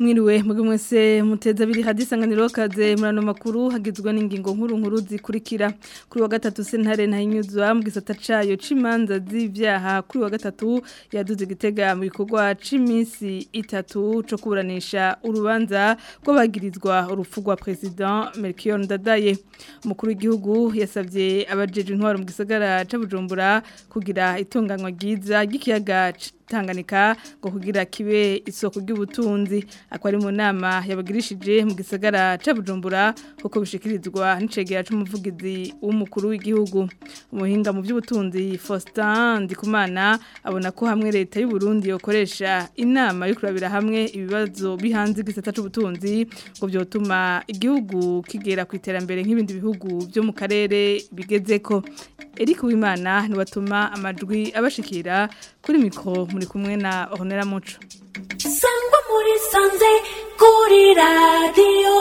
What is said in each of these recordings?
Mwiriwe muge mwese muteza biri hadisanganiro kaze murano makuru hagizwe n'ingingo nkuru zikurikira kuri wa gatatu sentare ntahinyuzwa mu gisata cayo cimanza z'ivyaha kuri wa gatatu yaduze Gitega mu bikorwa c'imisi itatu co kuburanisha urubanza rw'abagirizwa urupfu rwa president Melchior Ndadaye umukuru w'igihugu yasavye abajeje intwaro mu gisagara ca Bujumbura kugira itunganywa ryiza ry'ikiyaga Tanganyika ngo kugira kibe isoko ry'ubutunzi akwari mu nama yabagirishije mu gisagara ca Bujumbura kuko bishikirizwa n'icegera c'umuvugizi w'umukuru w'igihugu umuhinga mu by'ubutunzi Faustin Ndikumana abona ko hamwe leta y'u Burundi yokoresha inama yo kurabira hamwe ibibazo bihanze igisata c'ubutunzi ngo byotuma igihugu kigera ku iterambere nk'ibindi bihugu byo mu karere bigezeko Eric Uwimana ni watuma amajwi abashikira kuri mikro muri kumwe na Ornella Muco Sangwa muri sanze kuri radio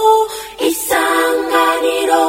Isanganiro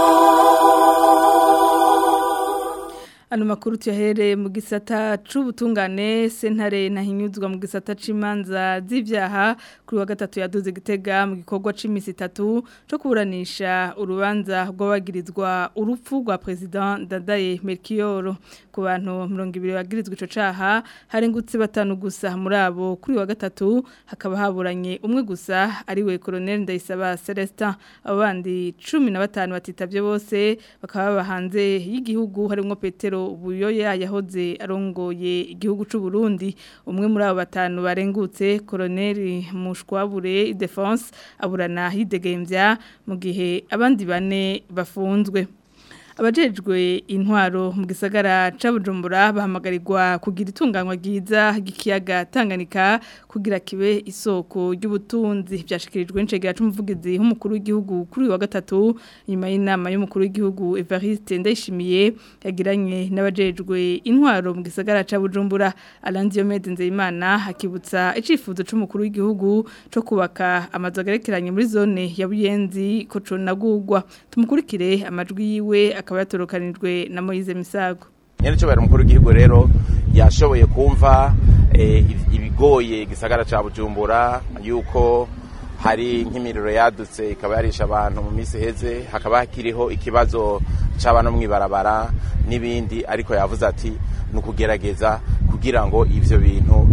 Ano makuru tuyahere mu gisata c'ubutungane sentare nahinyuzwa mu gisata c'imanza z'ivyaha kuri wa gatatu yaduze Gitega mu gikorwa c'imisi itatu co kuburanisha urubanza rw'abagirizwa urupfu rwa president Ndadaye Melchior ku bantu 200 bagirizwa ico caha harengutse batanu gusa muri abo kuri wa gatatu hakaba haburanye umwe gusa ari we Colonel Ndayisaba Celestin abandi 15 batitavye bose bakaba bahanze y'igihugu harimwo Petero Buyoya yahoze arongoye igihugu c'u Burundi umwe muri abo batanu barengutse Colonel Mushwabure Defense aburana hidegemvya mu gihe abandi bane bafunzwe abajejwe intwaro mu gisagara ca Bujumbura bahamagarirwa kugira itunganywa ryiza gikiyaga Tanganyika kugira kibe isoko ry'ubutunzi byashikirijwe n'icegera c'umuvugizi w'umukuru w'igihugu kuri wa gatatu nyuma y'inama y'umukuru w'igihugu Evariste Ndayishimiye yagiranye n'abajejwe intwaro mu gisagara ca Bujumbura Alandio Nzeyimana hakibutsa icifuzo c'umukuru w'igihugu co kubaka amazu agerekeranye muri zone ya Buyenzi ko conagurwa tumukurikire amajwi yiwe akaba yatorokanijwe na Moise Misago nyene cyo bari umukuru w'igihugu rero yashoboye kumva ibigoye gisagara ca Bujumbura yuko hari nk'imiriro yadutse ikaba yarisha abantu mu misi heze hakaba hakiriho ikibazo c'abana mwibarabara n'ibindi ariko yavuze ati nukugerageza kugira ngo ivyo bintu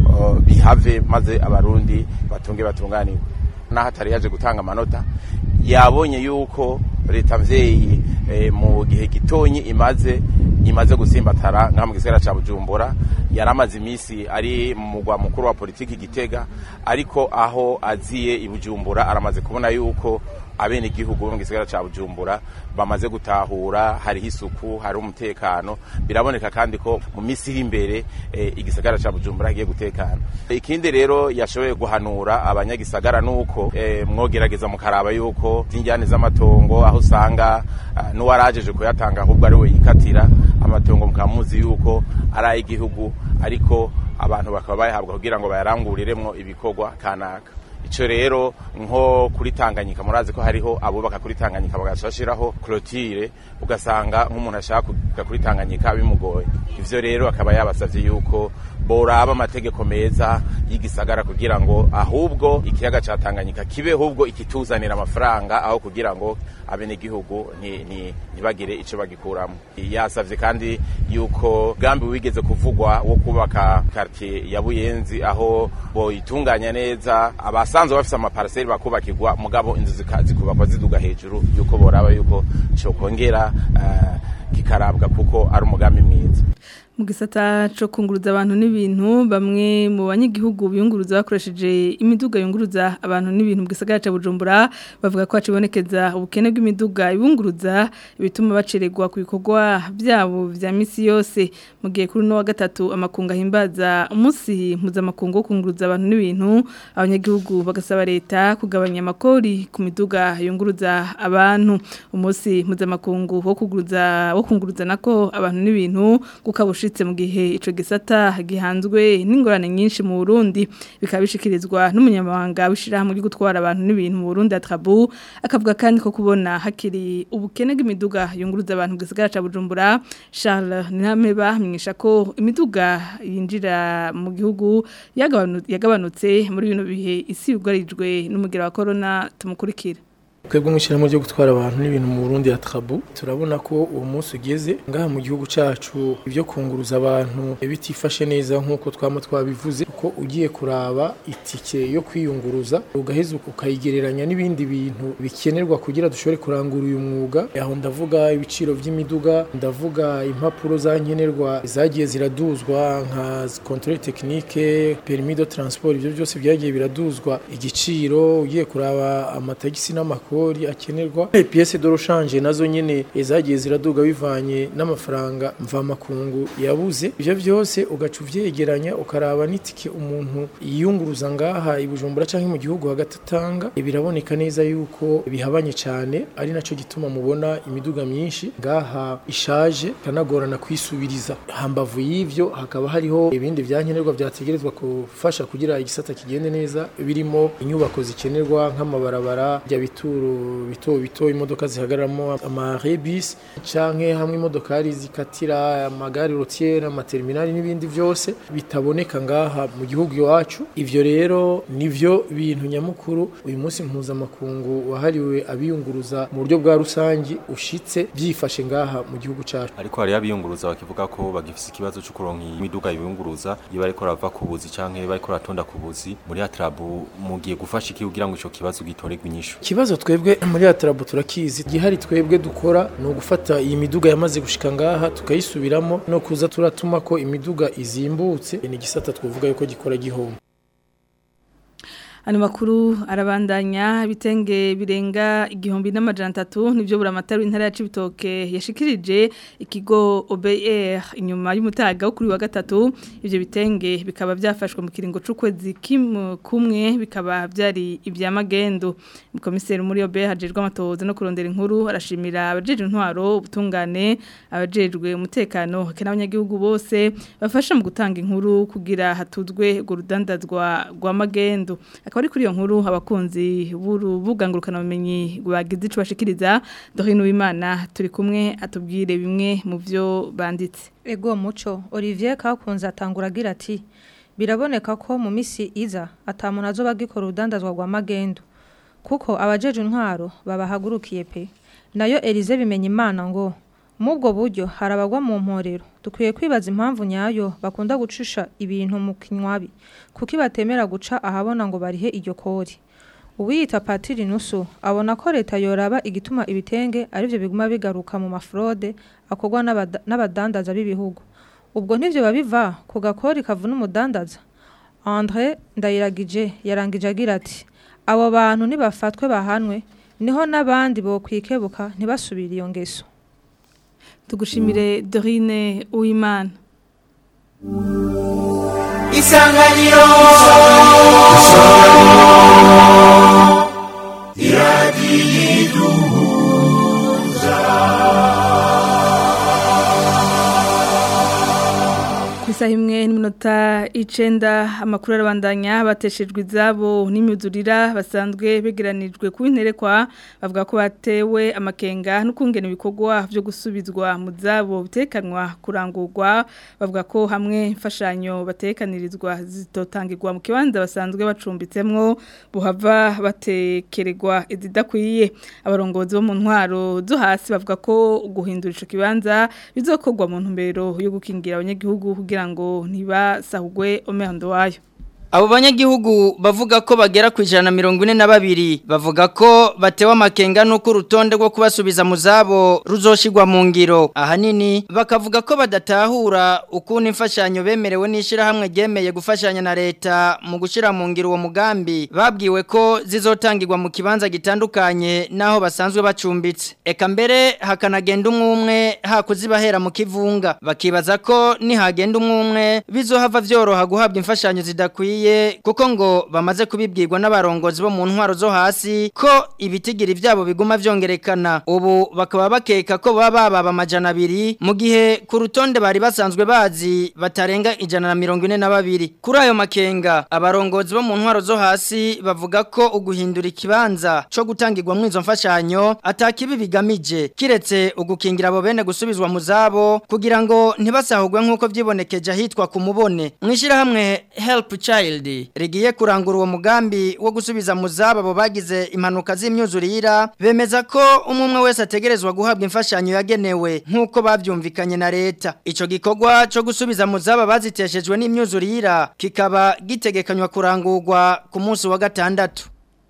bihave maze abarundi batunganirwe naho atari yaje gutanga amanota yabonye yuko leta mvyeyi mu gihe gitonyi imaze gusimbatara nka mu gisagara ca Bujumbura yaramaze imisi ari mu mugwa mukuru wa politiki Gitega ariko aho aziye i Bujumbura aramaze kubona yuko abene igihugu mu gisagara ca Bujumbura bamaze gutahura hari isuku hari umutekano biraboneka kandi ko mu misi iri imbere igisagara ca Bujumbura giye gutekana ikindi rero yashoboye guhanura abanyagisagara nuko mwogerageza mukaraba yuko tinjyane z'amatongo aho usanga nuwarajeje kuyatanga ahubwo ari we yikatira amatongo mukamuzi yuko ari igihugu ariko abantu bakaba bayahabwa kugira ngo bayaranguriremwo ibikorwa kanaka ico rero nko kuri Tanganyika murazi ko hariho abubaka kuri Tanganyika bagashashiraho clôture ugasanga nk'umuntu ashaka kuga kuri Tanganyika bimugoye ivyo rero akaba yabasavye yuko boraba amategeko meza y'igisagara kugira ngo ahubwo ikiyaga ca Tanganyika kibe ahubwo ikituzanira amafaranga aho kugira ngo abene gihugu ntibagire ico bagikuramo yasavye kandi yuko gambi wigeze kuvugwa wo kubaka quartier ya Buyenzi aho boyitunganya neza abasanzwe bafise amaparcelle bakubakirwa mugabo inzu zikubakwa ziduga hejuru yuko boraba yuko cyo kongera kikarabwa kuko ari umugambi mwiza mu gisata cyo kunguruza abantu n'ibintu bamwe mu banyagihugu biyunguruza bakoresheje imiduga yunguruza abantu n'ibintu mu gisagara ca Bujumbura bavuga ko hacibonekeza ubukene bw'imiduga ibunguruza bituma baceregwa ku bikorwa byabo vya misi yose mu gihe kuri no wa gatatu amakunga himbaza umunsi mpuzamakungu wo kunguruza abantu n'ibintu abanyagihugu bagasaba leta kugabanya amakori ku miduga yunguruza abantu umunsi mpuzamakungu wo kunguruza nako abantu n'ibintu gukabushi vyashitse mu gihe ico gisata gihanzwe n'ingorane nyinshi mu Burundi bikabishikirizwa n'umunyamabanga w'ishirahamwe ryo gutwara abantu n'ibintu mu Burundi Atrabu akavuga kandi ko kubona hakiri ubukene bw'imiduga yunguruza abantu mu gisagara ca Bujumbura. Charles Nirameba amenyesha ko imiduga yinjira mu gihugu yagabanutse muri bino bihe isi yugarijwe n'umugera wa corona. Tumukurikira. Twebwe mwishiramo ryo gutwara abantu n'ibintu mu Burundi Atrabu turabona ko uwo munsi ugeze ngaha mu gihugu cacu ibyo kunguruza abantu bitifashe neza nkuko twama twabivuze ko ugiye kuraba itike yo kwiyunguruza ugaheza ukayigereranya n'ibindi bintu bikenerwa kugira dushobore kurangura uyu mwuga. Aho ndavuga ibiciro vy'imiduga, ndavuga impapuro zankenerwa zagiye ziraduzwa nka contrôle technique, permis de transport, ibyo byose byagiye biraduzwa igiciro. Ugiye kuraba amatagisi n'amakori akenerwa, pièce de rechange nazo nyene zagiye ziraduga bivanye n'amafaranga mva makungu yabuze. Ivyo byose ugacu vyegeranya ukaraba n'itike umuntu yiyunguruza ngaha ibujumbura canke mu gihugu hagatatanga, biraboneka neza yuko bihabanye cyane, ari naco gituma mubona imiduga myinshi ngaha ishaje kanagorana kwisubiriza. Hambavu y'ivyo hakaba hariho ibindi vyankenerwa vyategerezwa kufasha kugira igisata kigende neza, birimo inyubako zikenerwa nk'amabarabara ya bituro bito imodoka zihagaramo amarebis canke hamwe imodokari zikatira amagare rotiere amaterminali n'ibindi byose bitaboneka ngaha mu gihugu iwacu. Ivyo rero nivyo bintu nyamukuru uyu munsi mpuzamakungu wahariwe abiyunguruza mu buryo bwa rusangi ushitse byifashe ngaha mu gihugu cacu. Ariko hari abiyunguruza bakivuga ko bagifise ikibazo cyo kuronka imiduga yibunguruza iyo bariko rava ku buzi canke bariko ratonda ku buzi. Muri Atrabu mugiye gufasha iki kugira ngo ico kibazo gitorerwe inyishu? Kibazo twebwe muri Atrabu turakizi, gihari twebwe dukora no gufata iyi miduga yamaze gushika ngaha tukayisubiramo no kuza turatuma ko imiduga izimbutse. Ni gisata twovuga yuko gikora gihomba. Ano makuru arabandanya bitenge birenga 1300 nivyo buramatari w'intara ya Cibitoke yashikirije ikigo OBR inyuma y'umutaga wo kuri wa gatatu. Ivyo bitenge bikaba byafashwe mu kiringo c'ukwezi kumwe bikaba byari ivyamagendo. Komiseri muri OBR hajejwe amatohoza no kurondera inkuru arashimira abajejwe intwaro ubutungane abajejwe umutekano n'abanyagihugu bose bafasha mu gutanga inkuru kugira hatuzwe go rudandazwa rwa magendo. Akaba ari kuri iyo nkuru abakunzi b'urubuga ngurukanabumenyi bagize ico bashikiriza. Dorine Uwimana turi kumwe atubwire bimwe mu vyo banditse. Ego muco Olivier Kakunze atangura agira ati biraboneka ko mu misi iza atamuntu azoba gikora urudandazwa rwa magendo kuko abajeje intwaro babahagurukiye pe. Nayo Elize bimenya Imana ngo mubwo buryo harabagwa mu mporero dukwiye kwibaza impamvu nyayo bakunda gucisha ibintu mu kinywabi kuki batemera guca ahabona ngo barihe iryo kori. Uwiyita Patiri Nusu abona ko leta yoraba igituma ibitenge arivyo biguma bigaruka mu mafrode akogwa n'abadandaza b'ibihugu. Ubwo nivyo babiva ku gakori kavuna umudandaza. André Ndayiragije yarangije agira ati abo bantu nibafatwe bahanwe niho nabandi bo kwikebuka ntibasubira iyo ngeso. Tugushimire Dorine Uwimana. Isanganiro Isaha imwe n'iminota 9 amakuru arabandanya bateshejwe izabo n'imyuzurira basanzwe begeranijwe ku interekwa bavuga ko batewe amakenga n'ukungena ibikorwa byo gusubizwa mu zabo bitekanwa kurangurwa. Bavuga ko hamwe imfashanyo batekanirizwa zitotangirwa mu kibanza basanzwe bacumbitsemwo buhava batekererwa izidakwiye. Abarongozi bo mu ntwaro zo hasi bavuga ko guhindura ico kibanza bizokorwa mu ntumbero yo gukingira abanyagihugu kugira ngo ntibasahugwe omehando wayo. Abo banyagihugu bavuga ko bagera ku 142 bavuga ko batewa amakenga nuko urutonde rwo kubasubiza mu zabo ruzoshigwa mu ngiro. Ahanini bakavuga ko badatahura ukuntu imfashanyo bemerewe n'ishira hamwe gemeye gufashanya na leta mu gushira mu ngiro uwo mugambi babwiwe ko zizotangirwa mu kibanza gitandukanye naho basanzwe bacumbitse. Eka mbere hakanagenda umwe hakuzibahera mu kivunga bakibaza ko nihagenda umwe bizohava vyoroha guhabwa imfashanyo zidakwiye bidakwiye kuko ngo bamaze kubibwirwa n'abarongozi bo mu ntwaro zo hasi ko ibitigiri vyabo biguma vyongerekana ubu bakaba bakeka ko baba amajana 200 mu gihe ku rutonde bari basanzwe bazi batarenga 142 kuri ayo makenga abarongozi bo mu ntwaro zo hasi bavuga ko uguhindura ikibanza co gutangirwa mu izo mfashanyo atakibi bigamije kiretse ugukingira abo bene gusubizwa mu zabo kugira ngo ntibasahugwe nkuko vyibonekeje ahitwa ku mubone mwishira hamwe Help Child rigiye kurangura uwo mugambi wo gusubiza mu zabo abo bagize impanuka z'imyuzurira bemeza ko umwe wese ategerezwa guhabwa imfashanyo yagenewe nkuko bavyumvikanye na leta ico gikorwa co gusubiza mu zabo baziteshejwe n'imyuzurira kikaba gitegekanywa kurangurwa ku munsi wa gatandatu.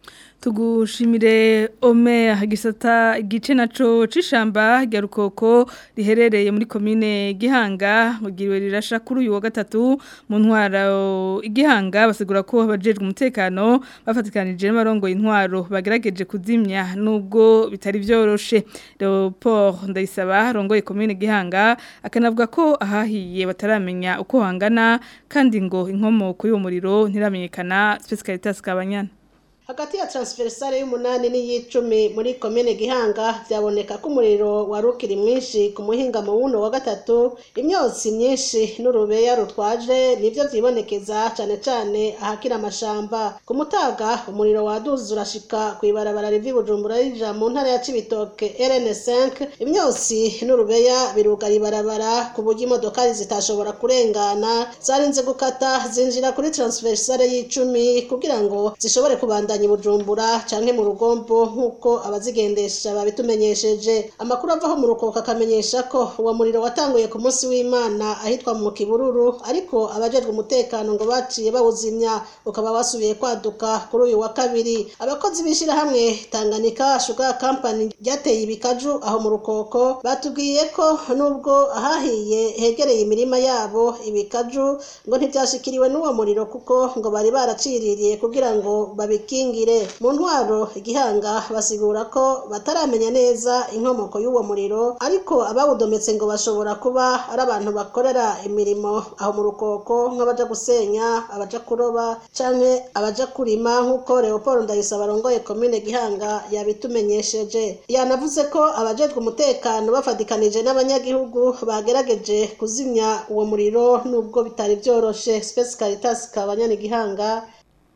Tugushimire Omer gisata igice naco cishamba rya Rukoko riherereye muri commune Gihanga mugiriwe rirasha kuri uyu wa gatatu mu ntwara Igihanga basigura ko abajejwe umutekano bafatikanije n'abarongo intwaro bagerageje kuzimya nubwo bitari byoroshe Leopold Ndayisaba rongoye commune Gihanga akanavuga ko ahahiye bataramenya uko hangana kandi ngo inkomoko y'uwo muriro ntiramenyekana Specialitas Kabanyana hagati ya transversale y'umunani n'iyicumi muri commune Gihanga byaboneka ko umuriro warukiri mwinshi ku muhinga mu wuno wa gatatu imyotsi myinshi n'urubeya rutwaje nivyo vyibonekeza cane ahakira amashamba ku mutaga umuriro waduze urashika kwibarabara rivi Bujumbura rija mu ntara ya Cibitoke RN5 imyotsi n'urubeya birugara ibarabara ku buryo imodokari zitashobora kurengana zarinze gukata zinjira kuri transversale y'icumi kugira ngo zishobore kubandanya Bujumbura canke mu rugombo nkuko abazigendesha babitumenyesheje amakuru avaho mu Rukoko akamenyesha ko uwo muriro watanguye ku munsi w'Imana ahitwa mu Kibururu ariko abajejwe umutekano ngo baciye bawuzimya ukaba wasubiye kwaduka kuri uyu wa kabiri abakozi bishira hamwe Tanganyika Sugar Company ryateye ibikaju aho mu Rukoko batubwiye ko nubwo ahahiye hegereye imirima yabo ibikaju ngo ntibyashikiriwe n'uwo muriro kuko ngo bari baraciririye kugira ngo babiki mu ntwaro Igihanga basigura ko bataramenya neza inkomoko y'uwo muriro ariko abawudometse ngo bashobora kuba ari abantu bakorera imirimo aho mu Rukoko nk'abaja gusenya abaja kuroba canke abaja kurima nk'uko Leopold Ndayisaba rongoye commune Gihanga yabitumenyesheje yanavuze ko abajejwe umutekano bafadikanije n'abanyagihugu bagerageje kuzimya uwo muriro nubwo bitari byoroshe Specialitas Kabanyana Gihanga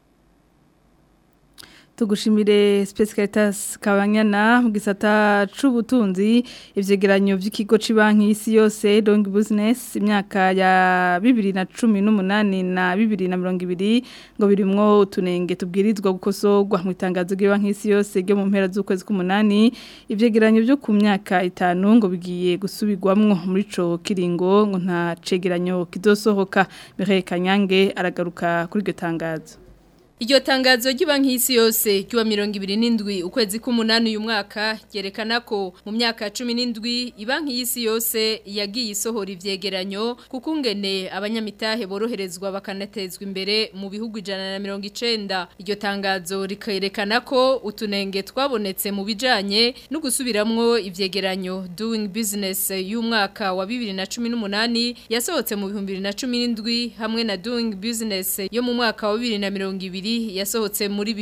Tugushimire Specialitas Kabanyana mu gisata c'ubutunzi ivyegeranyo vy'ikigo c'Ibanki y'Isi yose Doing Business imyaka ya 2018 na 2020 ngo birimwo utunenge tubwirizwa gukosorwa mu itangazo ry'Ibanki y'Isi yose ryo mu mpera z'ukwezi k'umunani ivyegeranyo byo ku myaka 5 ngo bigiye gusubirwamwo muri co kiringo ngo nta cegeranyo kizosohoka Mireille Kanyange aragaruka kuri iryo tangazo Iryo tangazo ry'Ibanki y'Isi yose ry'uwa 27 ukwezi k'umunani uyu mwaka ryerekana ko mu myaka 17 Ibanki y'Isi yose yagiye isohora ivyegeranyo kukungene abanyamitahe boroherezwa bakanatezwa imbere mu bihugu 190 iryo tangazo rikerekana ko utunenge twabonetse mu bijanye no gusubiramwo ivyegeranyo Doing Business y'umwaka wa 2018 yasohotse mu 2017 hamwe na Doing Business yo mu mwaka wa 2020 yasohotse muri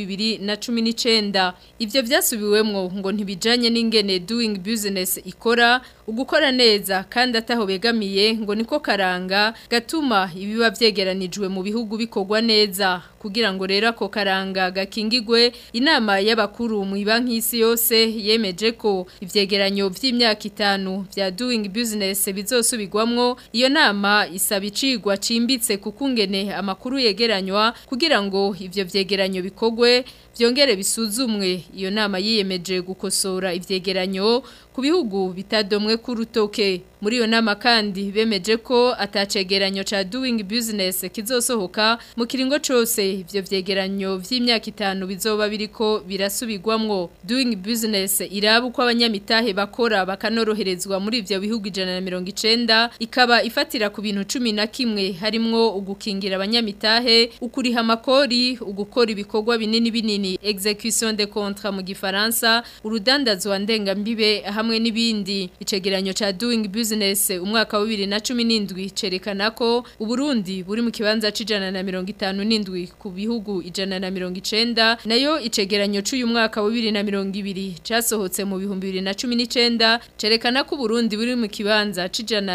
2019 ivyo vyasubiwemwo ngo ntibijanye n'ingene Doing Business ikora ugukora neza kandi ataho begamiye ngo niko karanga gatuma ibiba vyegeranijwe mu bihugu bikorwa neza kugira ngo rero ako karanga gakingigwe inama y'abakuru mu Ibanki y'Isi yose yemeje ko ivyegeranyo vy'imyaka 5 vya Doing Business bizosubirwamwo iyo nama isaba icigwa cimbitse kukungene amakuru yegeranywa kugira ngo ivyo vyegeranyo bikogwe vyongere bisuzumwe iyo nama yiyemeje gukosora ivyegeranyo ku bihugu bitadomwe ku rutoke muri iyo nama kandi bemeje ko atacegeranyo ca Doing Business kizosohoka mu kiringo cose ivyo vyegeranyo vy'imyaka 5 bizoba biriko birasubirwamwo Doing Business iraba uko abanyamitahe bakora bakanoroherezwa muri ivyo bihugu 190 ikaba ifatira ku bintu 11 harimwo ugukingira abanyamitahe ukuriha amakori ugukora ibikorwa binini execution de contrat mu gifaransa urudandazwa ndengambibe hamwe n'ibindi icegeranyo ca Doing Business Business umwaka wa 2017 cerekana ko Uburundi buri mu kibanza c'157 ku bihugu 190 nayo icegeranyo c'uyu mwaka wa 2020 casohotse mu 2019 cerekana ko Burundi buri mu kibanza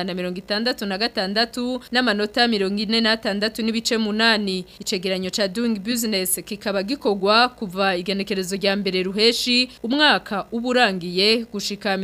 c'166 n'amanota 46 n'ibice 8 icegeranyo ca Doing Business kikaba gikogwa kuva igenekerezo rya mbere ruheshi umwaka uburangiye gushika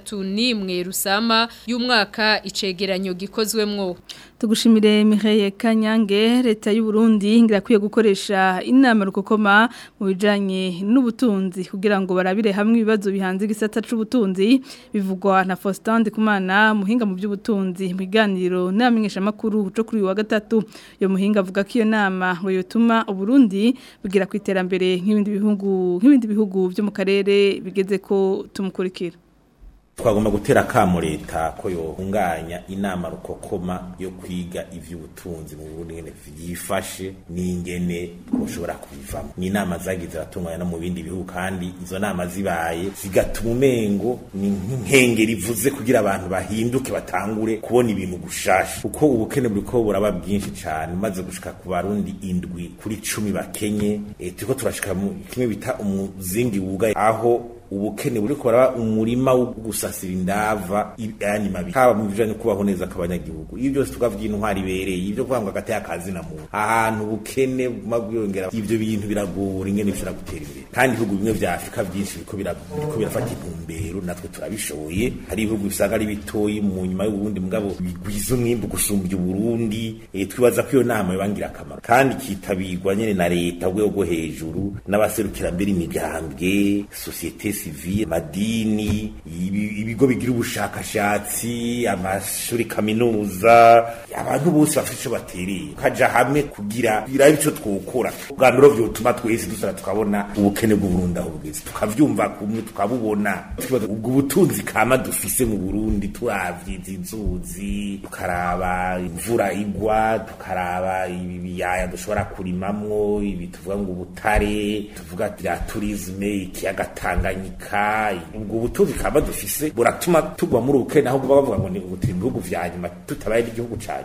31 rusama y'umwaka icegeranyo gikozwemwo. Tugushimire Mireille Kanyange leta y'u Burundi ngirakwiye gukoresha inama rukokoma mu bijanye n'ubutunzi kugira ngo barabire hamwe ibibazo bihanze igisata c'ubutunzi bivugwa na Faustin Ndikumana muhinga mu by'ubutunzi mu biganiro n'amenyesha makuru cyo kuri wa gatatu yo muhinga avuga ko iyo nama ngo yotuma Uburundi bugira kwiterambere nk'ibindi bihugu byo mu karere bigeze ko tumukurikira. Twagomba gutera kamo leta ko yohunganya inama rukokoma yo kwiga ivy'ubutunzi mu Burundi ngene vyifashe n'ingene twoshobora kubivamo. Ni inama zagize ratunganya no mu bindi bihugu kandi izo nama zibaye zigatuma umengo ni nkengeri rivuze kugira abantu bahinduke batangure kubona ibintu gushasha. Kuko ubukene buriko buraba bwinshi cyane maze gushika ku Barundi 7 kuri 10 bakenye turiko turashika mu kimwe bita umuzingi wugaye aho ubukene buri koraba umurima wo gusasira indava yani mabi haba mu bijanye kubaho neza kabanyagihugu ivyo byose tukavye intwari bereye ivyo kwanga gateye akazi na muntu ahantu ubukene magwiyongera ivyo bintu biragora ingene bishobora gutera imbere kandi ibihugu bimwe vya Afrika byinshi biko birafata intumbero natwe turabishoboye hari ibihugu bisaga ari bitoyi mu nyuma y'Uburundi mugabo bigwiza umwimbu gusumbya Uburundi twibaza ko iyo nama yobangira akamaro kandi kitabirwa nyene na leta rwo hejuru n'abaserukira mbere imigambwe societe civile madini ibigo bigira ubushakashatsi amashuri kaminuza abantu bose bafite batereye kaja hamwe kugira birabico twokora bwa mbere byo tuma twese dusara tukabona ubukene bw'Uburundi aho bugeze tukavyumva kumwe tukabubona ubwo butunzi kama dufise mu Burundi turavye inzuzi tukaraba imvura igwa tukaraba ibiyaya dushobora kurimamwo ibi tuvuga ngo ubutare tuvuga bya tourisme ikiyaga Tanganyika ubwo butunzi kama dufise buratuma tugwa muri ubukene aho bavuga ngo ni ubutiri bihugu vya nyuma tutabaye igihugu cyane.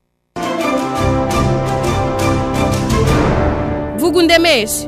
Vuga undemeshe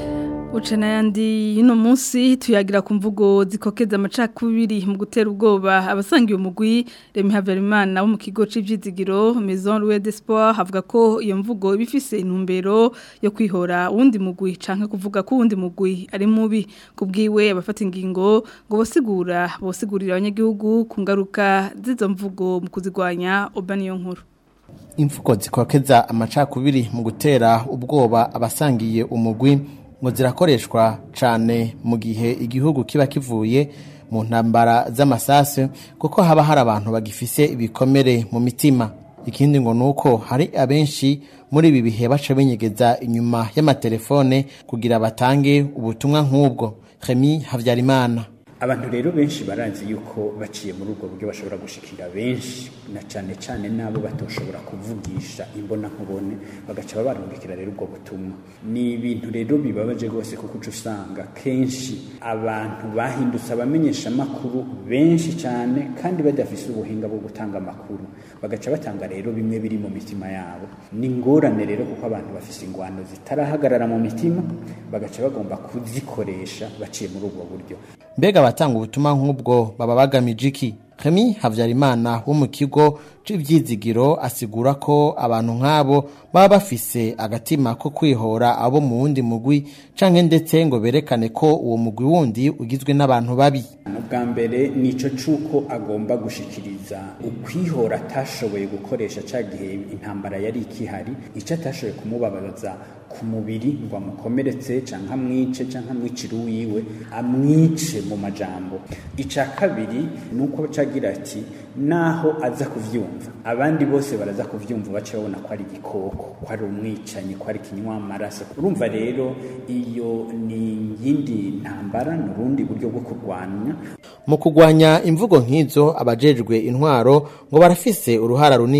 Ucana yandi ino munsi tuyagira ku mvugo zikokeza amacakubiri mu gutera ubwoba abasangiye umugwi Remy Havyarimana wo mu kigo c'ivyidzigiro Maison Louis d'Espoir havuga ko iyo mvugo ibifise intumbero yo kwihora wundi mugwi canke kuvuga ko wundi mugwi ari mubi kubwiwe abafata ingingo ngo bosigurira abanyagihugu ku ngaruka zizo mvugo mu kuzigwanya Obaniyo nkuru. Imvugo zikokeza amacakubiri mu gutera ubwoba abasangiye umugwi ngo zirakoreshwa cyane mu gihe igihugu kiba kivuye mu ntambara z'amasase kuko haba hari abantu bagifise ibikomere mu mitima. Ikindi ngo nuko hari abenshi muri ibi bihe baca binyegeza inyuma y'amatelefone kugira batange ubutumwa nk'ubwo. Remy Havyarimana. Abantu rero benshi barazi yuko baciye muri ubwo buryo bashobora gushikira benshi na cyane cyane nabo batoshobora kuvugisha imbona nkubone bagaca barungikira rero ubwo butumwa. Ni ibintu rero bibabaje gose kuko usanga kenshi abantu bahindutse abamenyesha makuru benshi cyane kandi badafise ubuhinga bwo gutanga makuru bagaca batanga rero bimwe biri mu mitima yabo. Ni ngorane rero kuko abantu bafise ingwano zitarahagarara mu mitima bagaca bagomba kuzikoresha baciye muri ubwo buryo. Mbega batanga ubutumwa nk'ubwo baba bagamije iki? Remy Havyarimana wo mu kigo c'ivyidzigiro asigura ko abantu nk'abo baba bafise agatima ko kwihora abo mu wundi mugwi canke ndetse ngo berekane ko uwo mugwi wundi ugizwe n'abantu babi. Ubwa mbere nico cuko agomba gushikiriza ukwihora atashoboye gukoresha ca gihe intambara yari ikihari ico atashoboye kumubabaza ku mubiri ngo amukomeretse canke amwice canke amwicire uwiwe amwice mu majambo. Ica kabiri nuko cagira ati naho aza kuvyumva abandi bose baraza kuvyumva bace babona ko ari igikoko ko ari umwicanyi ko ari kinywa amaraso. Urumva rero iyo ni yindi ntambara n'urundi buryo bwo kurwanya. Mu kugwanya imvugo nk'izo abajejwe intwaro ngo barafise uruhara runini.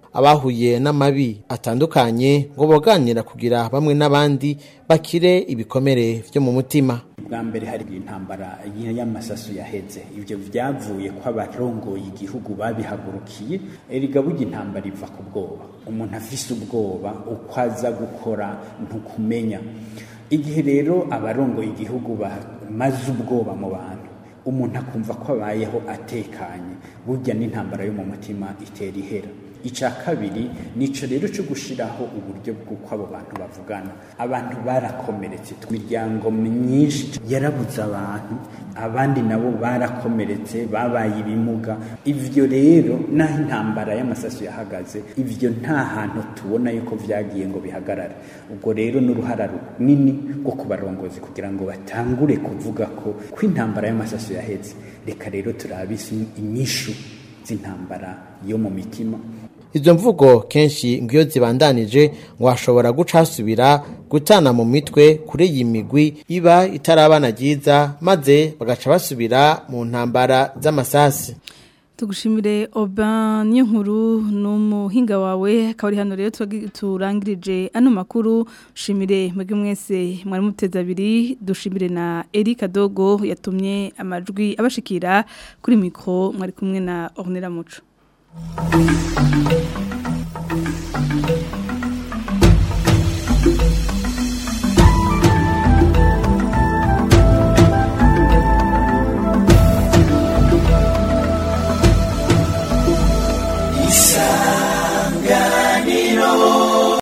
abahuye n'amabi atandukanye ngo boganira kugira bamwe n'abandi bakire ibikomere vyo mu mutima. Bwa mbere hari intambara y'amasasu yaheze, ivyo vyavuye ko abarongoye igihugu babihagurukiye. Erega burya intambara iva ku bwoba, umuntu afise ubwoba uko aza gukora ntukumenya. Igihe rero abarongoye igihugu bamaze ubwoba mu bantu, umuntu akumva ko abayeho atekanye, burya n'intambara yo mu mutima itera ihera. Ica kabiri nico rero cyo gushiraho uburyo bw'uko abo bantu bavugana. Abantu barakomeretse, imiryango myinshi yarabuze abantu, abandi nabo barakomeretse babaye ibimuga. Ivyo rero naho intambara y'amasasu yahagaze, ivyo nta hantu tubona yuko vyagiye ngo bihagarare. Ubwo rero n'uruhara runini rwo kubarongozi kugira ngo batangure kuvuga ko intambara y'amasasu yaheze. Reka rero turabise inyishu z'intambara yo mu mitima. Izo mvugo kenshi ngiyo zibandanije ngo ashobora gucasubira gutana mu mitwe kuri iyi migwi iba itarabana ryiza maze bagaca basubira mu ntambara z'amasasi. Tugushimire Oban Niyonkuru n'umuhinga wawe akaba ari hano rero turangirije ano makuru. Shimire mwebwe mwese mwari muteza abiri, dushimire na Erika Dogo yatumye amajwi abashikira kuri mikro mwari kumwe na Ornella Muco.